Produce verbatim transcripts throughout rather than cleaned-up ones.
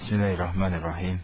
Bismillahirrahmanirrahim.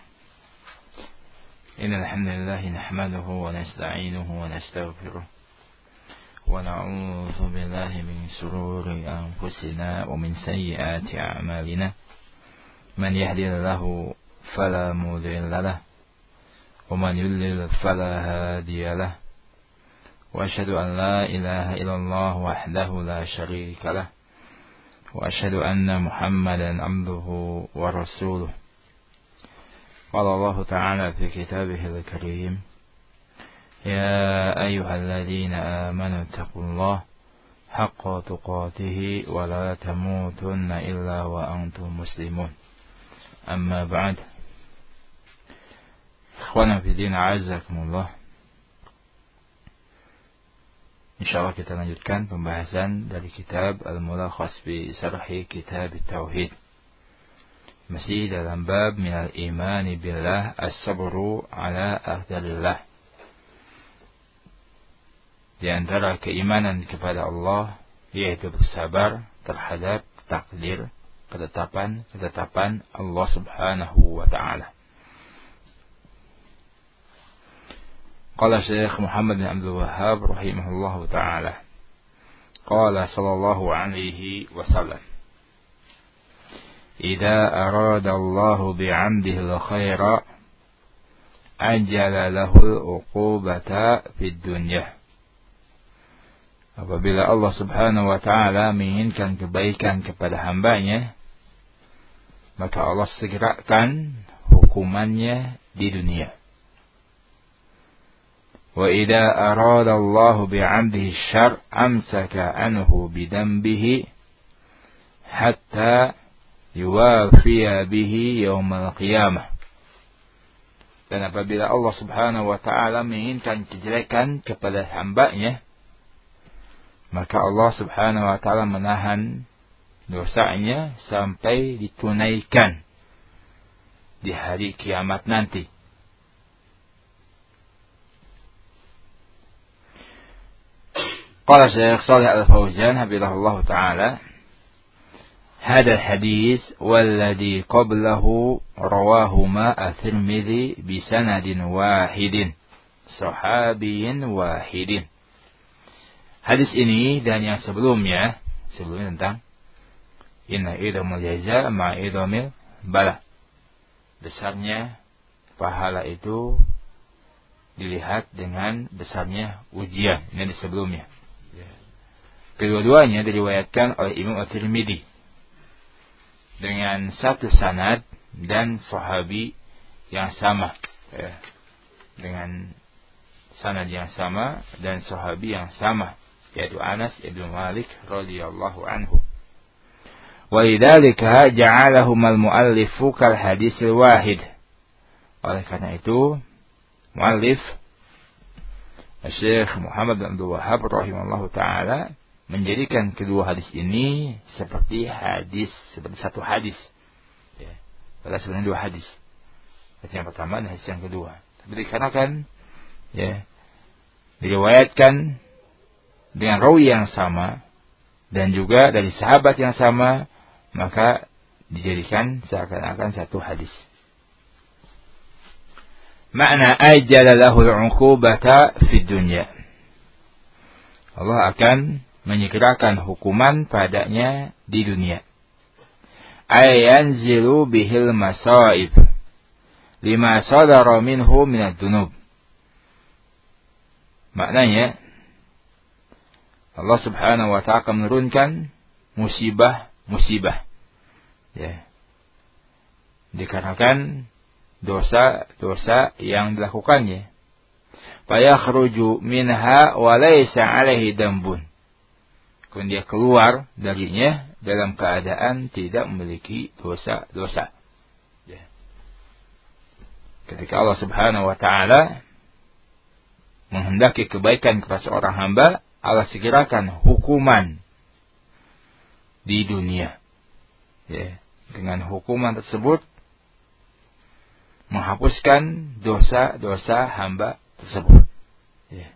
Innal hamdalillah nahmaduhu wa nasta'inuhu wa nastaghfiruh wa na'udzu billahi min shururi anfusina wa min sayyiati a'malina. Man yahdihillahu fala mudilla lahu wa man yudlil fala hadiya lahu. Wa asyhadu an la ilaha illallah wahdahu la syarika lahu wa asyhadu anna Muhammadan abduhu wa rasuluh. Qala Allah Ta'ala fi kitabihil karim, ya ayyuhalladzina amanu taqullaha haqqa tuqatih wa la tamutunna illa wa antum muslimun. Amma ba'd. Ikhwana fi din, a'azzakumullah. Insyaallah kita lanjutkan pembahasan dari kitab Al-Mulakhas bi Syarhi Kitab Tauhid. Masih dalam bab minal imani billah as-sabru ala aqdarillah. Di antara keimanan kepada Allah yaitu bersabar terhadap takdir, ketetapan-ketetapan Allah Subhanahu wa taala. Qala Syekh Muhammad bin Abdul Wahhab rahimahullahu taala. Qala sallallahu alaihi wasallam, idza arada Allah bi'amdihi al-khaira ajala lahu al-uqubata fid dunya. Apabila Allah Subhanahu wa taala menginginkan kebaikan kepada hambanya, maka Allah segerakan hukumannya di dunia. Wa idza arada Allah bi'amdihi asy-syarr amsaka anhu bidambihi hatta yuwafiya bihi yaumal qiyamah. Dan apabila Allah Subhanahu wa taala menginginkan kejelekan kepada hambanya, maka Allah Subhanahu wa taala menahan dosanya sampai ditunaikan di hari kiamat nanti. Qala Syekh Shalih Al-Fauzan hafizahullah taala, hadha al-hadis walladhi qablahu rawahuma at-Tirmidzi bi sanadin wahidin sahabiyyin wahidin. Hadis ini dan yang sebelumnya, sebelumnya tentang inna idhamul jaza ma idhamil bala. Besarnya pahala itu dilihat dengan besarnya ujian. Ini di sebelumnya. Kedua-duanya diriwayatkan oleh Imam At-Tirmidzi dengan satu sanad dan sahabi yang sama, ya. Dengan sanad yang sama dan sahabi yang sama, yaitu Anas bin Malik radhiyallahu anhu. Wa lidzalika ja'alahum al-mu'allifu kal hadisil wahid. Oleh karena itu, muallif Syekh Muhammad bin Abdul Wahhab rahimahullahu taala menjadikan kedua hadis ini seperti hadis, seperti satu hadis. Ya. Padahal sebenarnya dua hadis. Hadis yang pertama dan hadis yang kedua. Tapi dikarenakan ya, diriwayatkan dengan rawi yang sama dan juga dari sahabat yang sama, maka dijadikan seakan-akan satu hadis. Makna ajala lahul 'uqubata fid dunya. Allah akan menyegerakan hukuman padanya di dunia. Ayanzilu bihil masaib lima sadara minhu minad dunub. Maknanya Allah Subhanahu wa ta'ala akan menurunkan musibah-musibah, ya, dikarenakan dosa-dosa yang dilakukannya. Fayakhruju minha wa laysa 'alaihi dambun. Kemudian dia keluar darinya dalam keadaan tidak memiliki dosa-dosa. Ya. Ketika Allah Subhanahu wa taala menghendaki kebaikan kepada seorang hamba, Allah segerakan hukuman di dunia. Ya. Dengan hukuman tersebut menghapuskan dosa-dosa hamba tersebut. Ya.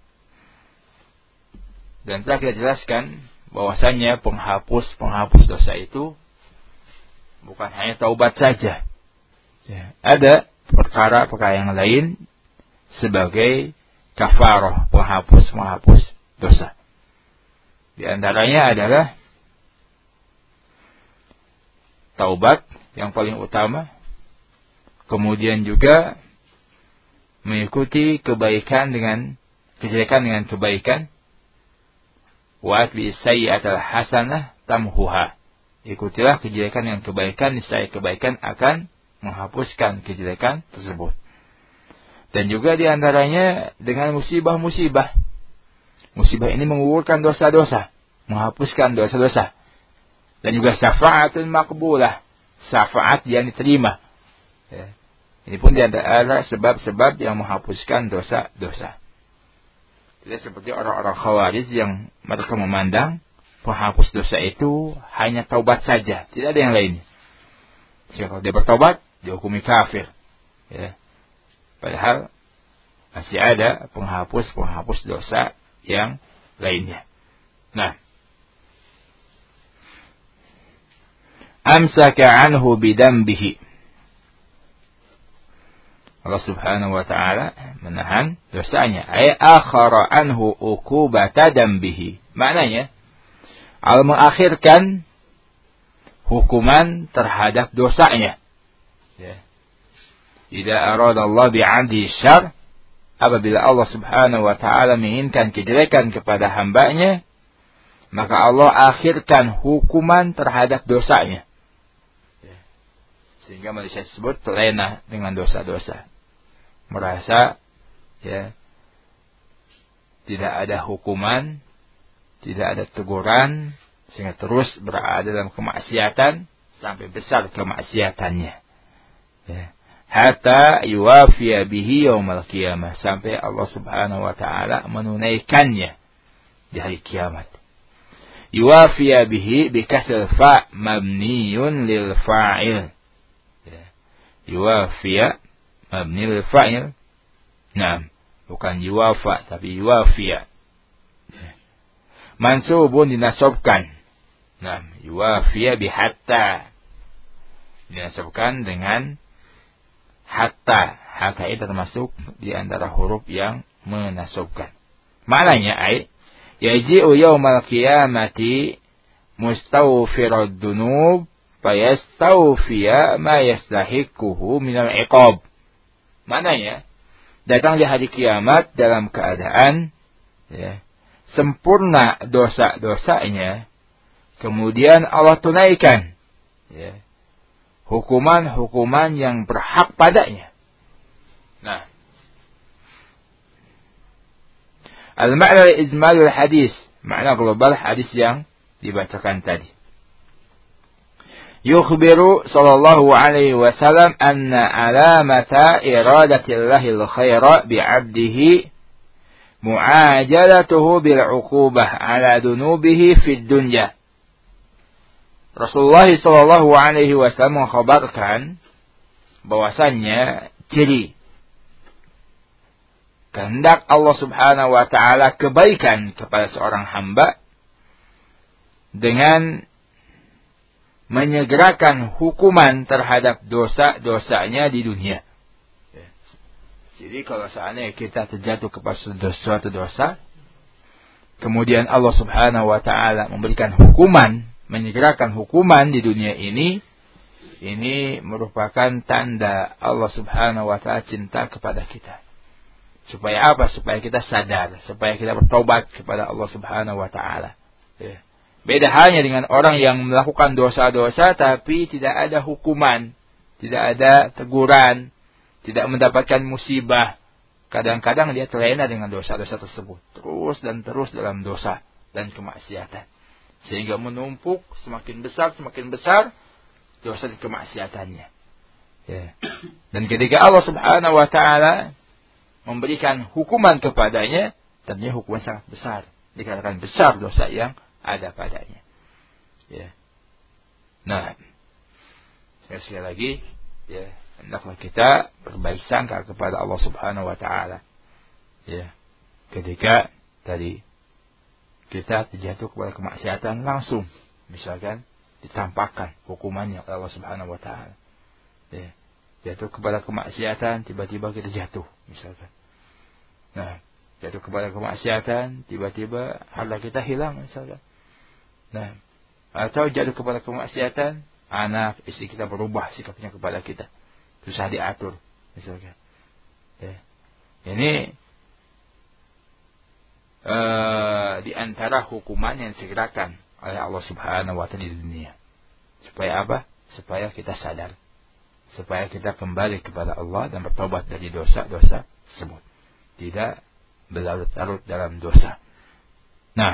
Dan telah kita jelaskan bahwasannya penghapus-penghapus dosa itu bukan hanya taubat saja. Ya, ada perkara-perkara yang lain sebagai kafarah, penghapus menghapus dosa. Di antaranya adalah taubat yang paling utama, kemudian juga mengikuti kebaikan dengan kejelekan dengan kebaikan. Wa atbi sayyi'atal hasanah tamhuha. Ikutilah kejelekan dengan kebaikan, niscaya kebaikan akan menghapuskan kejelekan tersebut. Dan juga di antaranya dengan musibah-musibah. Musibah ini menggugurkan dosa-dosa, menghapuskan dosa-dosa. Dan juga syafa'atun maqbulah, syafaat yang diterima. Ya. Ini pun di antara sebab-sebab yang menghapuskan dosa-dosa. Tidak seperti orang-orang Khawarij yang mereka memandang penghapus dosa itu hanya taubat saja, tidak ada yang lainnya. Jika kalau dia bertobat, dihukumi kafir. Ya. Padahal masih ada penghapus-penghapus dosa yang lainnya. Nah, amsaka anhu bidambihi. Allah Subhanahu wa taala menahan dosanya. Ay akhara anhu uqubata dambihi. Maknanya Allah mengakhirkan hukuman terhadap dosanya. Ya. Idza arada Allah bi'abdi syarr, apabila Allah Subhanahu wa taala menginginkan kejelekan kepada hambanya, maka Allah akhirkan hukuman terhadap dosanya. Ya. Sehingga manusia tersebut terlena dengan dosa-dosa. Merasa ya tidak ada hukuman, tidak ada teguran, sehingga terus berada dalam kemaksiatan sampai besar kemaksiatannya. Ya. Hatta yuwafiya bihi yaumal qiyamah, sampai Allah Subhanahu wa taala menunaikannya di hari kiamat. Yuwafiya bihi bikasr fa mabniyun lil fa'il. Ya. Yuwafiya mabni lil fa'il. Nah, bukan yuwafa tapi yuwafiya. Ya. Mansubun dinasabkan. Nah, yuwafiya bi hatta. Dinasabkan dengan hatta. Hatta itu termasuk di antara huruf yang menasabkan. Maknanya ay yaji'u yaumal qiyamati mustawfirad dunub fayastawfiya ma yastahiquhu minal iqab. Maknanya datang di hari kiamat dalam keadaan ya, sempurna dosa-dosanya, kemudian Allah tunaikan ya, hukuman-hukuman yang berhak padanya. Nah, al-ma'na al-ijmalul hadis, makna global hadis yang dibacakan tadi. Yukhbiru sallallahu alaihi wasallam anna alamata iradatillahi al-khaira bi'abdihi mu'ajalatuhu bil'uqubah ala dunubihi fid dunya. Rasulullah sallallahu alaihi wasallam mengkhabarkan bahwasannya ciri kehendak Allah Subhanahu wa taala kebaikan kepada seorang hamba dengan menyegerakan hukuman terhadap dosa-dosanya di dunia. Jadi kalau seandainya kita terjatuh kepada suatu dosa, kemudian Allah Subhanahu wa taala memberikan hukuman, menyegerakan hukuman di dunia ini, ini merupakan tanda Allah Subhanahu wa taala cinta kepada kita. Supaya apa? Supaya kita sadar, supaya kita bertobat kepada Allah Subhanahu wa taala. Ya. Beda halnya dengan orang yang melakukan dosa-dosa tapi tidak ada hukuman, tidak ada teguran, tidak mendapatkan musibah. Kadang-kadang dia terlena dengan dosa-dosa tersebut, terus dan terus dalam dosa dan kemaksiatan, sehingga menumpuk semakin besar semakin besar dosa dan kemaksiatannya. Ya. Dan ketika Allah Subhanahu wa taala memberikan hukuman kepadanya, tentunya hukuman sangat besar, dikatakan besar dosa yang ada padanya. Ya. Nah, sekali lagi, ya, hendaklah kita berbaik sangka kepada Allah Subhanahu wa taala. Ya. Ketika tadi kita terjatuh kepada kemaksiatan langsung, misalkan ditampakkan hukumannya oleh Allah Subhanahu wa taala. Ya. Jatuh kepada kemaksiatan, tiba-tiba kita jatuh misalkan. Nah, jatuh kepada kemaksiatan, tiba-tiba harta kita hilang misalkan. Nah, atau jatuh kepada kemaksiatan, anak, istri kita berubah sikapnya kepada kita. Susah diatur misalkan. Ya. Ini uh, di antara hukuman yang disegerakan oleh Allah Subhanahu wa taala di dunia. Supaya apa? Supaya kita sadar. Supaya kita kembali kepada Allah dan bertobat dari dosa-dosa tersebut. Tidak berlarut-larut dalam dosa. Nah,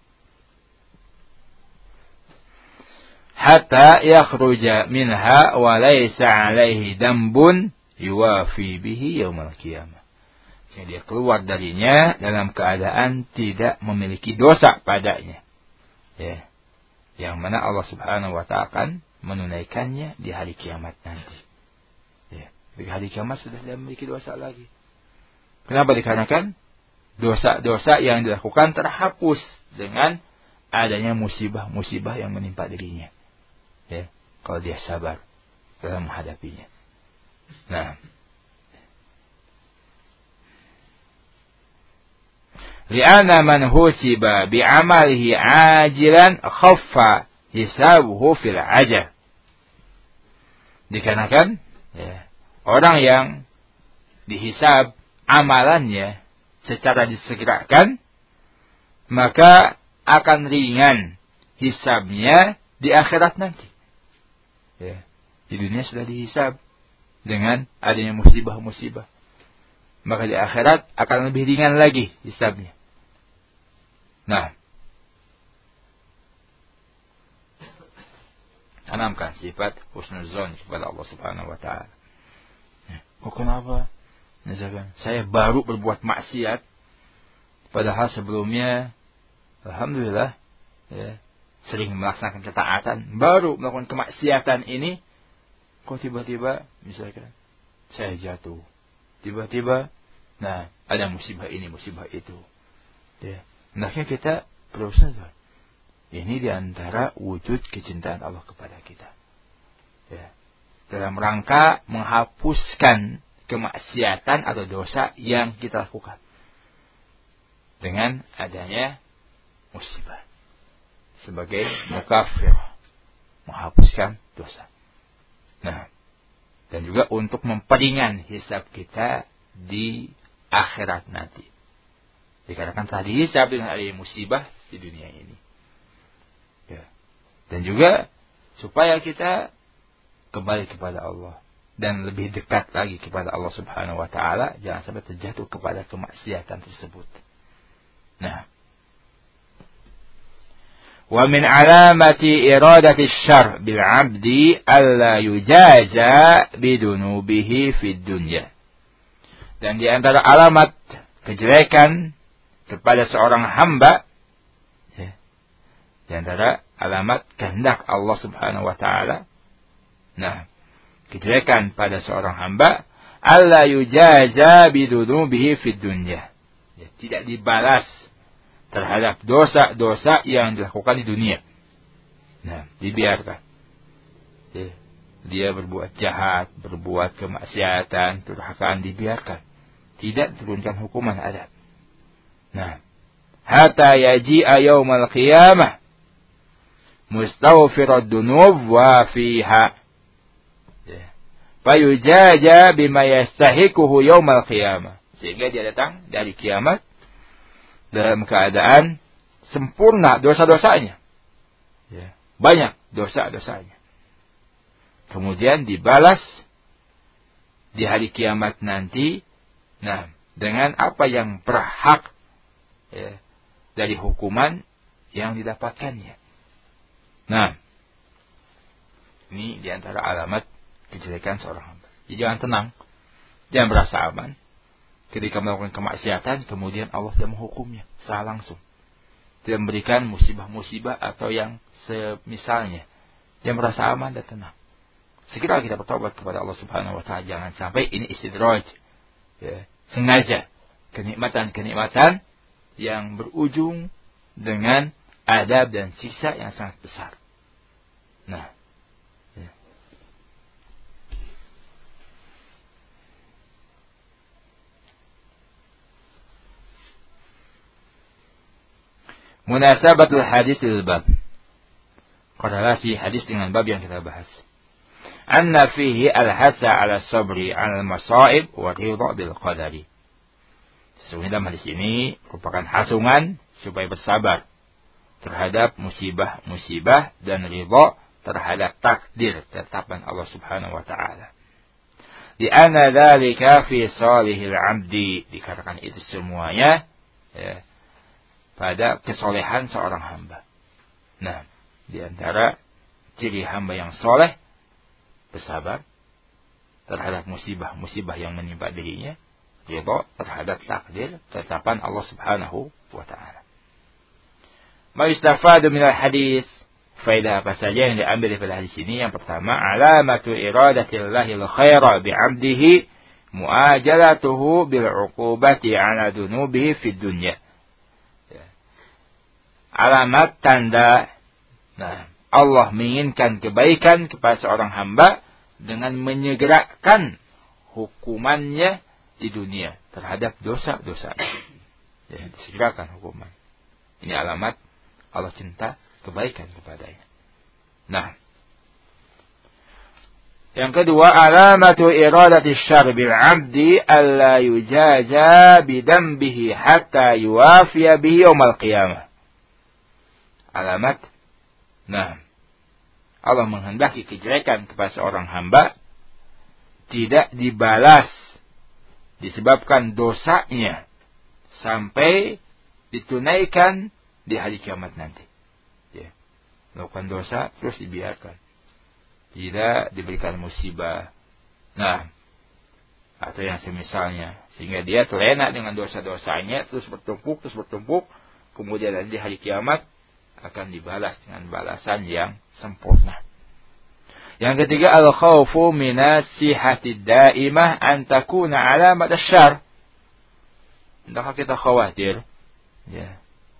hatta yakhruja minha wa laysa 'alaihi dambun yuwafi bihi yaumal qiyamah. Jadi dia keluar darinya dalam keadaan tidak memiliki dosa padanya. Ya. Yang mana Allah Subhanahu wa taala akan menunaikannya di hari kiamat nanti. Ya. Di hari kiamat sudah tidak memiliki dosa lagi. Kenapa? Dikarenakan dosa-dosa yang dilakukan terhapus dengan adanya musibah-musibah yang menimpa dirinya. Ya, kalau dia sabar dalam menghadapinya. Nah, li'anna man husiba bi'amalihi ajilan khaffa hisabuhu fil ajal. Dikarenakan ya, orang yang dihisab amalannya secara disegerakan, maka akan ringan hisabnya di akhirat nanti. Ya, di dunia sudah dihisab dengan adanya musibah-musibah, maka di akhirat akan lebih ringan lagi hisabnya. Nah, tanamkan sifat husnuzon kepada Allah Subhanahu wa taala. Oh, kenapa? Misalkan saya baru berbuat maksiat, padahal sebelumnya alhamdulillah ya, sering melaksanakan ketaatan, baru melakukan kemaksiatan ini, kok tiba-tiba misalkan saya jatuh, tiba-tiba nah ada musibah ini, musibah itu. Ya, hendaknya kita berusaha. Ini diantara wujud kecintaan Allah kepada kita. Ya, dalam rangka menghapuskan kemaksiatan atau dosa yang kita lakukan dengan adanya musibah sebagai mukafir, menghapuskan dosa. Nah, dan juga untuk memperingan hisab kita di akhirat nanti. Dikarenakan tadi hisab dengan adanya musibah di dunia ini. Ya. Dan juga supaya kita kembali kepada Allah dan lebih dekat lagi kepada Allah Subhanahu wa taala, jangan sampai terjatuh kepada kemaksiatan tersebut. Nah, wa min alamati iradati syarr bil 'abdi alla yujaza bidunubihi fid dunya. Dan di antara alamat kejelekan kepada seorang hamba, ya, di antara alamat kehendak Allah Subhanahu wa taala, nah, kejelekan pada seorang hamba, alla yujaza bidunubihi fid dunya. Ya, tidak dibalas terhadap dosa-dosa yang dilakukan di dunia. Nah, dibiarkan. Ya, dia berbuat jahat, berbuat kemaksiatan, durhakaan, dibiarkan. Tidak diturunkan hukuman adab. Nah, hatta yaji'a yaumal qiyamah mustaghfirad dunub wa fiha. Fayujaja bima yastahiquhu yaumal qiyamah. Sehingga dia datang dari kiamat dalam keadaan sempurna dosa-dosanya. Ya, banyak dosa-dosanya. Kemudian dibalas di hari kiamat nanti, nah, dengan apa yang berhak ya, dari hukuman yang didapatkannya. Nah, ini diantara alamat kejelekan seorang hamba. Jadi jangan tenang, jangan berasa aman ketika melakukan kemaksiatan kemudian Allah tidak menghukumnya secara langsung, tidak memberikan musibah-musibah atau yang semisalnya. Jangan merasa aman dan tenang. Segera kita bertobat kepada Allah Subhanahu wa taala, jangan sampai ini istidraj, ya, sengaja kenikmatan-kenikmatan yang berujung dengan adab dan siksa yang sangat besar. Nah, ya. Munasabatul hadis lil bab. Korelasi hadis dengan bab yang kita bahas. Anna fihi al-hasa 'ala sabri 'ala al-masa'ib wa ridha bil qadari. Sesungguhnya dalam hadis ini merupakan hasungan supaya bersabar terhadap musibah-musibah dan ridha terhadap takdir ketetapan Allah Subhanahu wa taala. Di anna dzalika fi salihil 'abdi, dikatakan itu semuanya ya, pada kesolehan seorang hamba. Nah, di antara ciri hamba yang soleh bersabar terhadap musibah-musibah yang menimpa dirinya, ridha terhadap takdir ketetapan Allah Subhanahu wa taala. Ma yustafadu minal hadis, faedah apa saja yang diambil dari hadis ini? Yang pertama, alamatu iradatillahi al-khaira bi'abdihi muajalatuhu bil 'uqubati 'ala dunubihi fid dunya. Alamat tanda, nah, Allah menginginkan kebaikan kepada seorang hamba dengan menyegerakan hukumannya di dunia terhadap dosa-dosa. Ya, disegerakan hukuman. Ini alamat Allah cinta kebaikan kepadanya. Nah, yang kedua, alamatu iradati syarr bil 'abdi alla yujaza bidambihi hatta yuwafiya bihi yaumil qiyamah. Alamat, nah, Allah menghendaki kejelekan kepada seorang hamba tidak dibalas disebabkan dosanya sampai ditunaikan di hari kiamat nanti. Ya. Melakukan dosa terus dibiarkan, tidak diberikan musibah, nah, atau yang semisalnya, sehingga dia terlena dengan dosa-dosanya terus bertumpuk terus bertumpuk, kemudian di hari kiamat akan dibalas dengan balasan yang sempurna. Yang ketiga, al-khawfu minasihati daimah an takuna alamat asyar. Hendaklah kita khawatir, ya,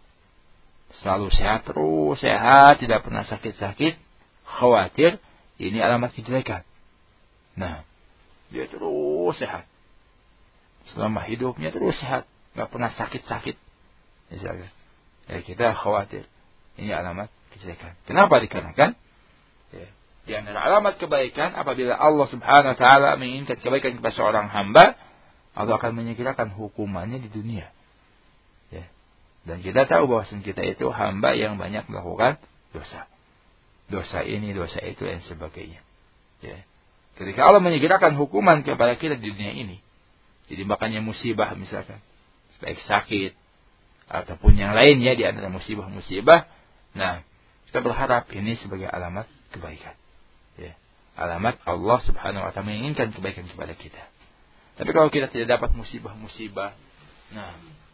selalu sehat terus sehat, tidak pernah sakit-sakit, khawatir ini alamat kejelekan. Nah, dia terus sehat selama hidupnya, terus sehat, nggak pernah sakit-sakit, misalnya, ya, kita khawatir ini alamat kejelekan. Kenapa? Dikarenakan ya, di antara alamat kebaikan, apabila Allah Subhanahu wa taala menginginkan kebaikan kepada seorang hamba, Allah akan menyegerakan hukumannya di dunia. Ya. Dan kita tahu bahwa kita itu hamba yang banyak melakukan dosa. Dosa ini, dosa itu, dan sebagainya. Ya. Ketika Allah menyegerakan hukuman kepada kita di dunia ini, jadi makanya musibah misalkan, baik sakit ataupun yang lainnya di antara musibah-musibah, nah, kita berharap ini sebagai alamat kebaikan. Ya. Alamat Allah Subhanahu wa taala menginginkan kebaikan kepada kita. Tapi kalau kita tidak dapat musibah-musibah, nah,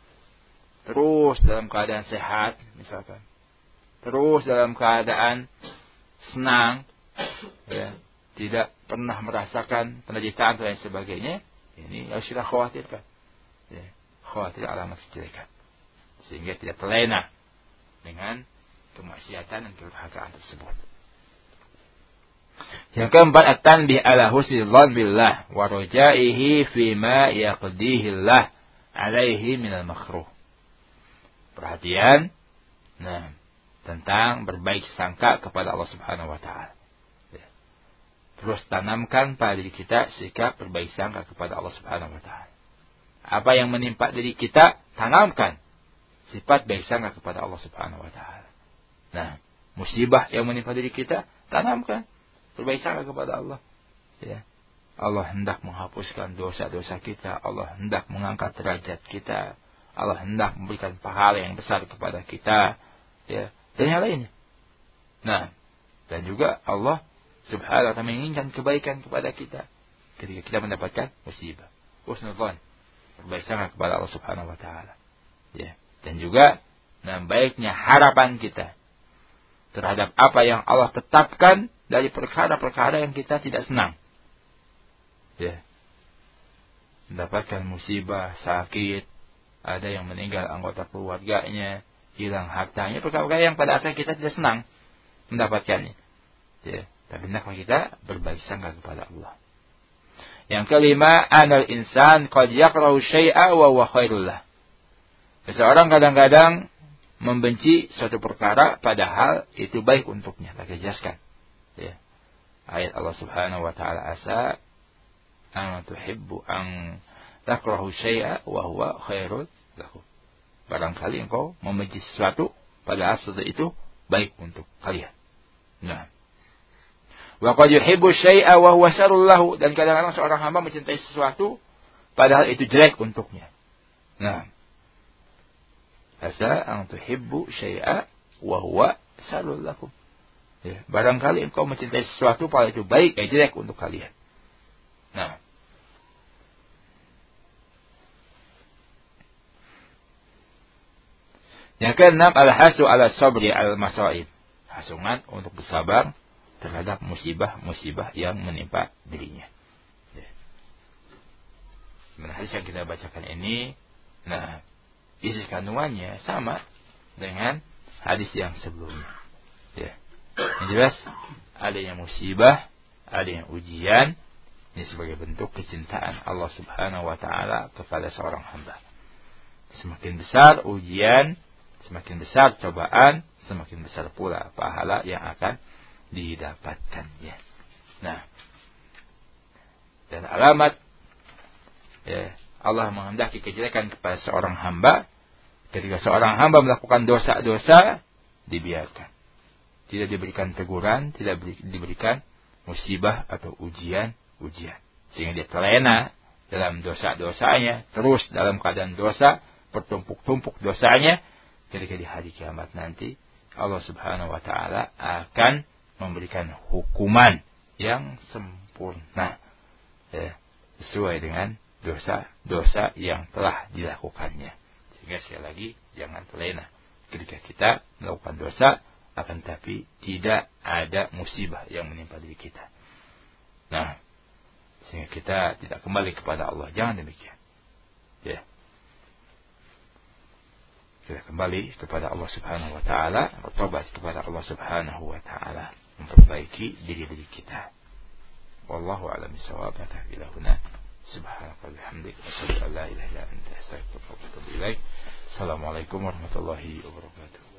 terus dalam keadaan sehat misalkan, terus dalam keadaan senang, ya, tidak pernah merasakan penderitaan dan sebagainya, ini harus kita khawatirkan. Ya, khawatir alamat kejelekan, sehingga tidak terlena dengan kemaksiatan dan kedurhakaan tersebut. Yang keempat, at-tanbih ala husnil dzan billah wa rajaihi fi ma yaqdihi Allah alaihi minal makruh. Perhatian, nah, tentang berbaik sangka kepada Allah Subhanahu wa taala. Ya. Terus tanamkan pada diri kita sikap berbaik sangka kepada Allah Subhanahu wa taala. Apa yang menimpa diri kita, tanamkan sifat baik sangka kepada Allah Subhanahu wa taala. Nah, musibah yang menimpa diri kita, tanamkan berbaik sangka kepada Allah. Ya. Allah hendak menghapuskan dosa-dosa kita, Allah hendak mengangkat derajat kita, Allah hendak memberikan pahala yang besar kepada kita, ya, dan yang lainnya. Nah, dan juga Allah Subhanahu wa taala menginginkan kebaikan kepada kita ketika kita mendapatkan musibah. Husnul dzan, berbaik sangka kepada Allah Subhanahu wa taala. Ya, dan juga nah, baiknya harapan kita terhadap apa yang Allah tetapkan dari perkara-perkara yang kita tidak senang. Ya. Mendapatkan musibah, sakit, ada yang meninggal anggota keluarganya, hilang hartanya, perkara-perkara yang pada asalnya kita tidak senang mendapatkannya. Ya, tapi hendaklah kita berbaik sangka kepada Allah. Yang kelima, anal insan qad yakrahu syai'a wa huwa khairul lah. Seseorang kadang-kadang membenci suatu perkara padahal itu baik untuknya. Kita jelaskan. Ya. Ayat Allah Subhanahu wa taala, asa an tuhibbu an takrahu syai'a wa huwa khairul lakum. Barangkali engkau membenci sesuatu padahal sesuatu itu baik untuk kalian. Nah, wa qad yuhibbu syai'a wa huwa syarrul lahu, dan kadang-kadang seorang hamba mencintai sesuatu padahal itu jelek untuknya. Nah, asa an tuhibbu syai'a wa huwa syarrul lakum. Ya, barangkali engkau mencintai sesuatu padahal itu baik, eh jelek untuk kalian. Nah, yang keenam, al-hasu ala sabri al-masaib. Hasungan untuk bersabar terhadap musibah-musibah yang menimpa dirinya. Ya. Nah, hadis yang kita bacakan ini, nah, isi kandungannya sama dengan hadis yang sebelumnya. Ya. Yang jelas, adanya musibah, adanya ujian, ini sebagai bentuk kecintaan Allah Subhanahu wa taala kepada seorang hamba. Semakin besar ujian, semakin besar cobaan, semakin besar pula pahala yang akan didapatkannya. Nah, dan alamat ya, Allah menghendaki kejelekan kepada seorang hamba. Ketika seorang hamba melakukan dosa-dosa, dibiarkan, tidak diberikan teguran, tidak diberikan musibah atau ujian-ujian, sehingga dia terlena dalam dosa-dosanya, terus dalam keadaan dosa, bertumpuk-tumpuk dosanya. Ketika di hari kiamat nanti, Allah Subhanahu wa taala akan memberikan hukuman yang sempurna, ya, sesuai dengan dosa-dosa yang telah dilakukannya. Sehingga sekali lagi, jangan terlena ketika kita melakukan dosa, akan tapi tidak ada musibah yang menimpa diri kita. Nah, sehingga kita tidak kembali kepada Allah. Jangan demikian. Ya. Kita kembali kepada Allah Subhanahu wa taala, bertobat kepada Allah Subhanahu wa taala, memperbaiki diri-diri kita. Wallahu a'lam bishawab. Ila huna subhanaka wa bihamdika asyhadu an la ilaha illa anta astaghfiruka wa atubu ilaik. Assalamualaikum warahmatullahi wabarakatuh.